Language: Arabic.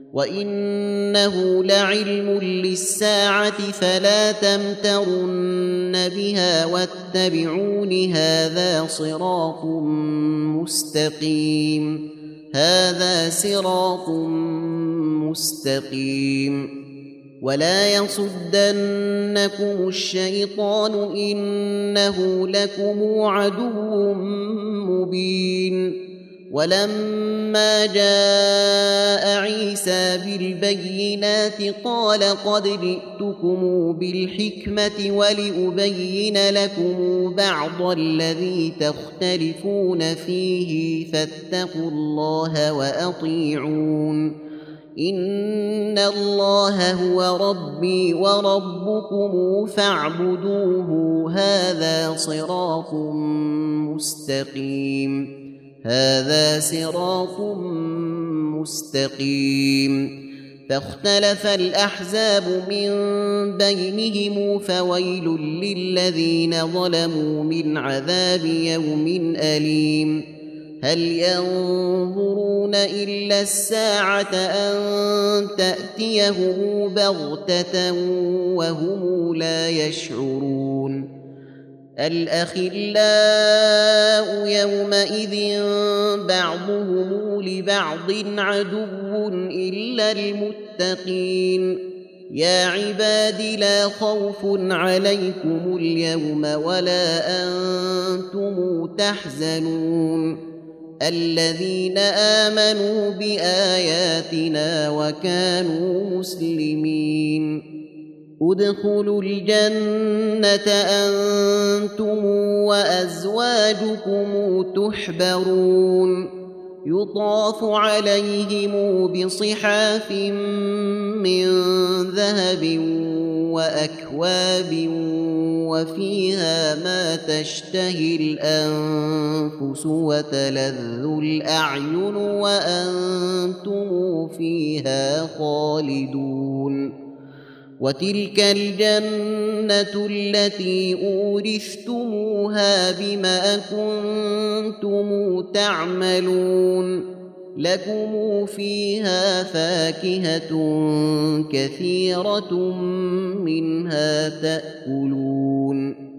وإنه لعلم للساعة فلا تمترن بها واتبعون هذا صراط مستقيم ولا يصدنكم الشيطان إنه لكم عدو مبين ولما جاء عيسى بالبينات قال قد جئتكم بالحكمة ولأبين لكم بعض الذي تختلفون فيه فاتقوا الله وأطيعون إن الله هو ربي وربكم فاعبدوه هذا صراط مستقيم فاختلف الأحزاب من بينهم فويل للذين ظلموا من عذاب يوم أليم هل ينظرون إلا الساعة أن تأتيهم بغتة وهم لا يشعرون الأخلاء يومئذ بعضهم لبعض عدو إلا المتقين يا عباد لا خوف عليكم اليوم ولا أنتم تحزنون الذين آمنوا بآياتنا وكانوا مسلمين ادخلوا الجنة أنتم وأزواجكم تحبرون يطاف عليهم بصحاف من ذهب وأكواب وفيها ما تشتهي الأنفس وتلذ الأعين وأنتم فيها خالدون وتلك الجنة التي أورثتموها بما كنتم تعملون لكم فيها فاكهة كثيرة منها تأكلون